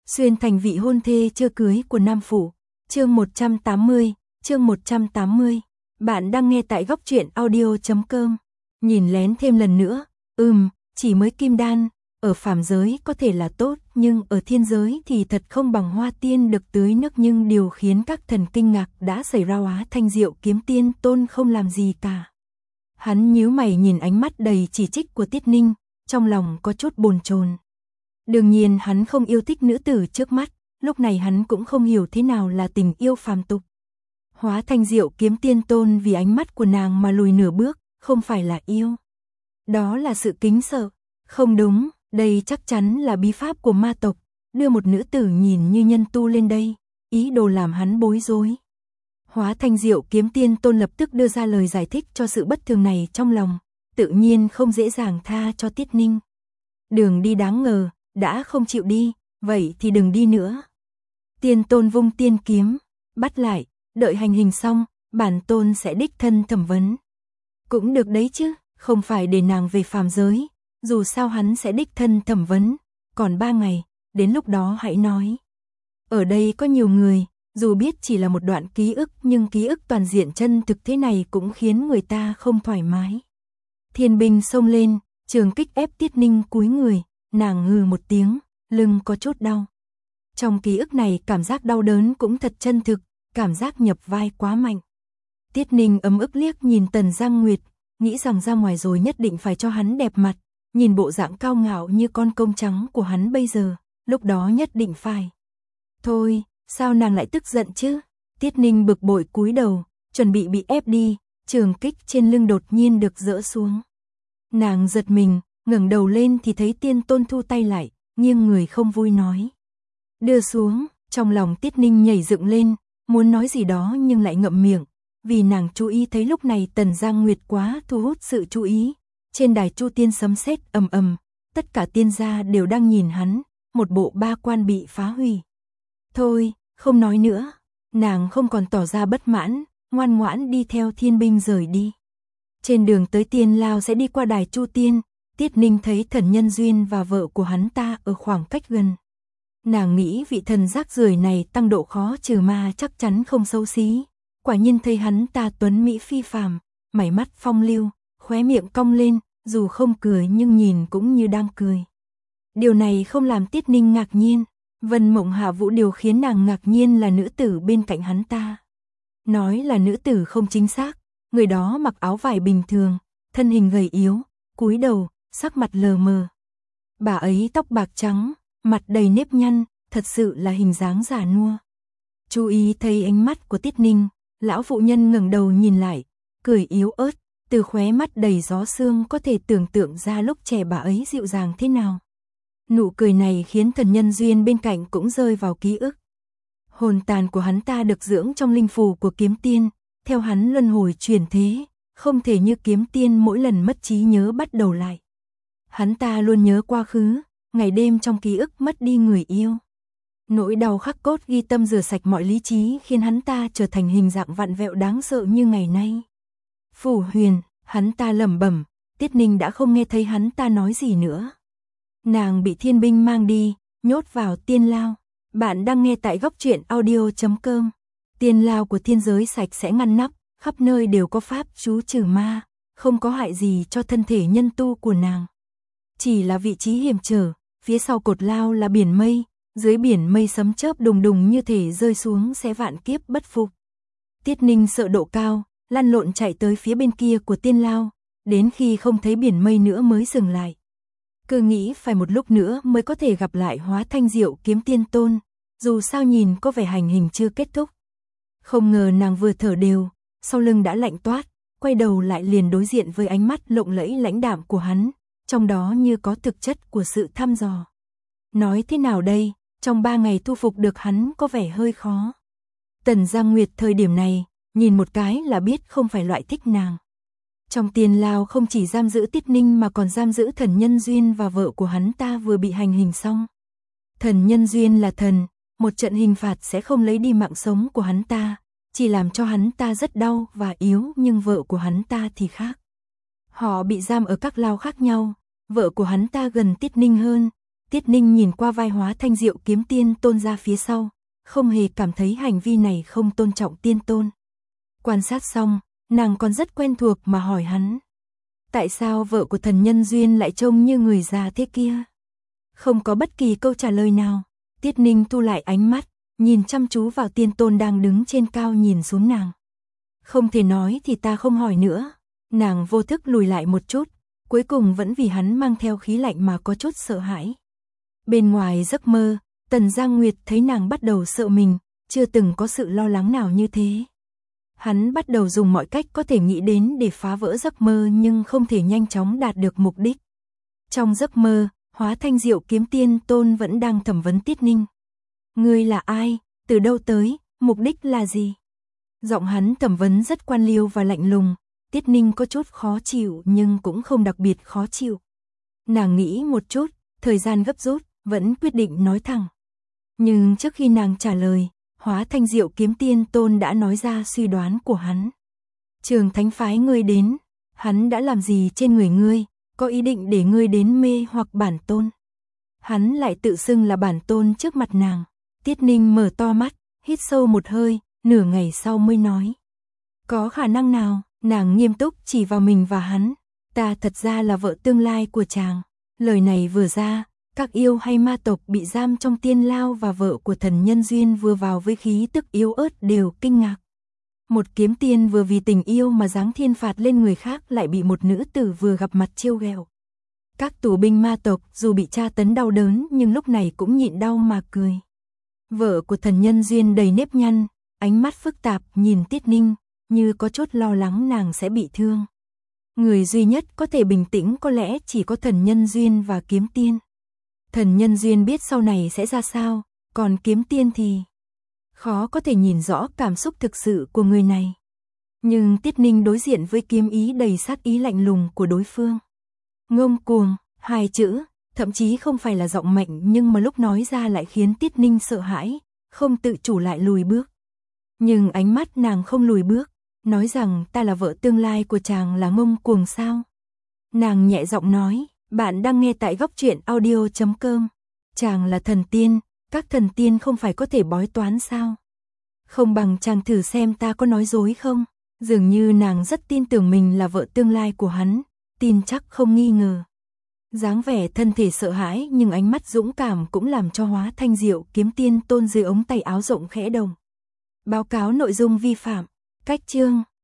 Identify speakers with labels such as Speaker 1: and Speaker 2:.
Speaker 1: Xuyên thành vị hôn thê chưa cưới của Nam Phủ. Chương 180, chương 180. Bạn đang nghe tại góc truyện audio.com. Nhìn lén thêm lần nữa, chỉ mới kim đan, ở phàm giới có thể là tốt, nhưng ở thiên giới thì thật không bằng hoa tiên được tưới nước. Nhưng điều khiến các thần kinh ngạc đã xảy ra, Hóa Thanh Diệu Kiếm Tiên Tôn không làm gì cả. Hắn nhíu mày nhìn ánh mắt đầy chỉ trích của Tiết Ninh, trong lòng có chút bồn chồn. Đương nhiên hắn không yêu thích nữ tử trước mắt, lúc này hắn cũng không hiểu thế nào là tình yêu phàm tục. Hóa Thanh Diệu Kiếm Tiên Tôn vì ánh mắt của nàng mà lùi nửa bước, không phải là yêu. Đó là sự kính sợ. Không đúng, đây chắc chắn là bí pháp của ma tộc, đưa một nữ tử nhìn như nhân tu lên đây, ý đồ làm hắn bối rối. Hóa Thanh Diệu Kiếm Tiên Tôn lập tức đưa ra lời giải thích cho sự bất thường này trong lòng, tự nhiên không dễ dàng tha cho Tiết Ninh. Đường đi đáng ngờ, đã không chịu đi, vậy thì đừng đi nữa. Tiên Tôn vung tiên kiếm, bắt lại, đợi hành hình xong, bản tôn sẽ đích thân thẩm vấn. Cũng được đấy chứ, không phải để nàng về phàm giới, dù sao hắn sẽ đích thân thẩm vấn, còn 3 ngày, đến lúc đó hãy nói. Ở đây có nhiều người, dù biết chỉ là một đoạn ký ức nhưng ký ức toàn diện chân thực thế này cũng khiến người ta không thoải mái. Thiên binh xông lên, trường kích ép Tiết Ninh cúi người, nàng ngừ một tiếng, lưng có chút đau. Trong ký ức này cảm giác đau đớn cũng thật chân thực, cảm giác nhập vai quá mạnh. Tiết Ninh ấm ức liếc nhìn Tần Giang Nguyệt, nghĩ rằng ra ngoài rồi nhất định phải cho hắn đẹp mặt, nhìn bộ dạng cao ngạo như con công trắng của hắn bây giờ, lúc đó nhất định phải. Thôi, sao nàng lại tức giận chứ? Tiết Ninh bực bội cúi đầu, chuẩn bị ép đi, trường kích trên lưng đột nhiên được dỡ xuống. Nàng giật mình, ngẩng đầu lên thì thấy Tiên Tôn thu tay lại, nghiêng người không vui nói. Đưa xuống, trong lòng Tiết Ninh nhảy dựng lên, muốn nói gì đó nhưng lại ngậm miệng, vì nàng chú ý thấy lúc này Tần Giang Nguyệt quá thu hút sự chú ý. Trên đài Chu Tiên sấm sét ầm ầm, tất cả tiên gia đều đang nhìn hắn, một bộ ba quan bị phá hủy. Thôi, không nói nữa, nàng không còn tỏ ra bất mãn, ngoan ngoãn đi theo thiên binh rời đi. Trên đường tới Tiên Lao sẽ đi qua đài Chu Tiên, Tiết Ninh thấy Thần Nhân Duyên và vợ của hắn ta ở khoảng cách gần. Nàng nghĩ vị thần rác rưởi này tăng độ khó trừ ma chắc chắn không xấu xí. Quả nhiên thấy hắn ta tuấn mỹ phi phàm, mày mắt phong lưu, khóe miệng cong lên, dù không cười nhưng nhìn cũng như đang cười. Điều này không làm Tiết Ninh ngạc nhiên, Vân Mộng Hạ Vũ điều khiến nàng ngạc nhiên là nữ tử bên cạnh hắn ta. Nói là nữ tử không chính xác, người đó mặc áo vải bình thường, thân hình gầy yếu, cúi đầu, sắc mặt lờ mờ. Bà ấy tóc bạc trắng, mặt đầy nếp nhăn, thật sự là hình dáng già nua. Chú ý thấy ánh mắt của Tiết Ninh, lão phụ nhân ngẩng đầu nhìn lại, cười yếu ớt, từ khóe mắt đầy gió sương có thể tưởng tượng ra lúc trẻ bà ấy dịu dàng thế nào. Nụ cười này khiến Thần Nhân Duyên bên cạnh cũng rơi vào ký ức. Hồn tàn của hắn ta được dưỡng trong linh phù của Kiếm Tiên, theo hắn luân hồi chuyển thế, không thể như Kiếm Tiên mỗi lần mất trí nhớ bắt đầu lại. Hắn ta luôn nhớ quá khứ, ngày đêm trong ký ức mất đi người yêu. Nỗi đau khắc cốt ghi tâm rửa sạch mọi lý trí khiến hắn ta trở thành hình dạng vặn vẹo đáng sợ như ngày nay. Phủ Huyền, hắn ta lẩm bẩm, Tiết Ninh đã không nghe thấy hắn ta nói gì nữa. Nàng bị thiên binh mang đi, nhốt vào Tiên Lao. Bạn đang nghe tại góc truyện audio.com. Tiên Lao của thiên giới sạch sẽ ngăn nắp, khắp nơi đều có pháp chú trừ ma, không có hại gì cho thân thể nhân tu của nàng. Chỉ là vị trí hiểm trở, phía sau cột lao là biển mây, dưới biển mây sấm chớp đùng đùng như thể rơi xuống sẽ vạn kiếp bất phục. Tiết Ninh sợ độ cao, lăn lộn chạy tới phía bên kia của Tiên Lao, đến khi không thấy biển mây nữa mới dừng lại. Cứ nghĩ phải một lúc nữa mới có thể gặp lại Hóa Thanh Diệu Kiếm Tiên Tôn, dù sao nhìn có vẻ hành hình chưa kết thúc. Không ngờ nàng vừa thở đều, sau lưng đã lạnh toát, quay đầu lại liền đối diện với ánh mắt lộng lẫy lãnh đạm của hắn, trong đó như có thực chất của sự thăm dò. Nói thế nào đây, trong 3 ngày thu phục được hắn có vẻ hơi khó. Tần Giang Nguyệt thời điểm này, nhìn một cái là biết không phải loại thích nàng. Trong Tiên Lao không chỉ giam giữ Tiết Ninh mà còn giam giữ Thần Nhân Duyên và vợ của hắn ta vừa bị hành hình xong. Thần Nhân Duyên là thần, một trận hình phạt sẽ không lấy đi mạng sống của hắn ta, chỉ làm cho hắn ta rất đau và yếu, nhưng vợ của hắn ta thì khác. Họ bị giam ở các lao khác nhau, vợ của hắn ta gần Tiết Ninh hơn, Tiết Ninh nhìn qua vai Hóa Thanh Diệu Kiếm Tiên Tôn ra phía sau, không hề cảm thấy hành vi này không tôn trọng tiên tôn. Quan sát xong, nàng còn rất quen thuộc mà hỏi hắn. Tại sao vợ của thần nhân duyên lại trông như người già thế kia? Không có bất kỳ câu trả lời nào. Tiết Ninh thu lại ánh mắt, nhìn chăm chú vào tiên tôn đang đứng trên cao nhìn xuống nàng. Không thể nói thì ta không hỏi nữa. Nàng vô thức lùi lại một chút, cuối cùng vẫn vì hắn mang theo khí lạnh mà có chút sợ hãi. Bên ngoài giấc mơ, Tần Giang Nguyệt thấy nàng bắt đầu sợ mình, chưa từng có sự lo lắng nào như thế. Hắn bắt đầu dùng mọi cách có thể nghĩ đến để phá vỡ giấc mơ nhưng không thể nhanh chóng đạt được mục đích. Trong giấc mơ, Hóa Thanh Diệu Kiếm Tiên Tôn vẫn đang thẩm vấn Tiết Ninh. Ngươi là ai, từ đâu tới, mục đích là gì? Giọng hắn thẩm vấn rất quan liêu và lạnh lùng, Tiết Ninh có chút khó chịu nhưng cũng không đặc biệt khó chịu. Nàng nghĩ một chút, thời gian gấp rút, vẫn quyết định nói thẳng. Nhưng trước khi nàng trả lời, Hóa Thanh Diệu Kiếm Tiên Tôn đã nói ra suy đoán của hắn. Trường Thánh phái ngươi đến, hắn đã làm gì trên người ngươi, có ý định để ngươi đến mê hoặc bản tôn. Hắn lại tự xưng là bản tôn trước mặt nàng. Tiết Ninh mở to mắt, hít sâu một hơi, nửa ngày sau mới nói. Có khả năng nào? Nàng nghiêm túc chỉ vào mình và hắn. Ta thật ra là vợ tương lai của chàng. Lời này vừa ra, các yêu hay ma tộc bị giam trong tiên lao và vợ của thần nhân duyên vừa vào với khí tức yếu ớt đều kinh ngạc. Một kiếm tiên vừa vì tình yêu mà giáng thiên phạt lên người khác lại bị một nữ tử vừa gặp mặt trêu ghẹo. Các tù binh ma tộc dù bị tra tấn đau đớn nhưng lúc này cũng nhịn đau mà cười. Vợ của thần nhân duyên đầy nếp nhăn, ánh mắt phức tạp nhìn Tiết Ninh, như có chút lo lắng nàng sẽ bị thương. Người duy nhất có thể bình tĩnh có lẽ chỉ có thần nhân duyên và kiếm tiên. Thần nhân duyên biết sau này sẽ ra sao, còn kiếm tiên thì khó có thể nhìn rõ cảm xúc thực sự của người này. Nhưng Tiết Ninh đối diện với kiếm ý đầy sát ý lạnh lùng của đối phương. Ngông cuồng, hai chữ, thậm chí không phải là giọng mạnh nhưng mà lúc nói ra lại khiến Tiết Ninh sợ hãi, không tự chủ lại lùi bước. Nhưng ánh mắt nàng không lùi bước, nói rằng ta là vợ tương lai của chàng là ngông cuồng sao? Nàng nhẹ giọng nói, bạn đang nghe tại góc truyện audio.com. Chàng là thần tiên, các thần tiên không phải có thể bói toán sao? Không bằng chàng thử xem ta có nói dối không? Dường như nàng rất tin tưởng mình là vợ tương lai của hắn, tin chắc không nghi ngờ. Dáng vẻ thân thể sợ hãi nhưng ánh mắt dũng cảm cũng làm cho Hóa Thanh Diệu Kiếm Tiên Tôn dưới ống tay áo rộng khẽ động. Báo cáo nội dung vi phạm, cách chương.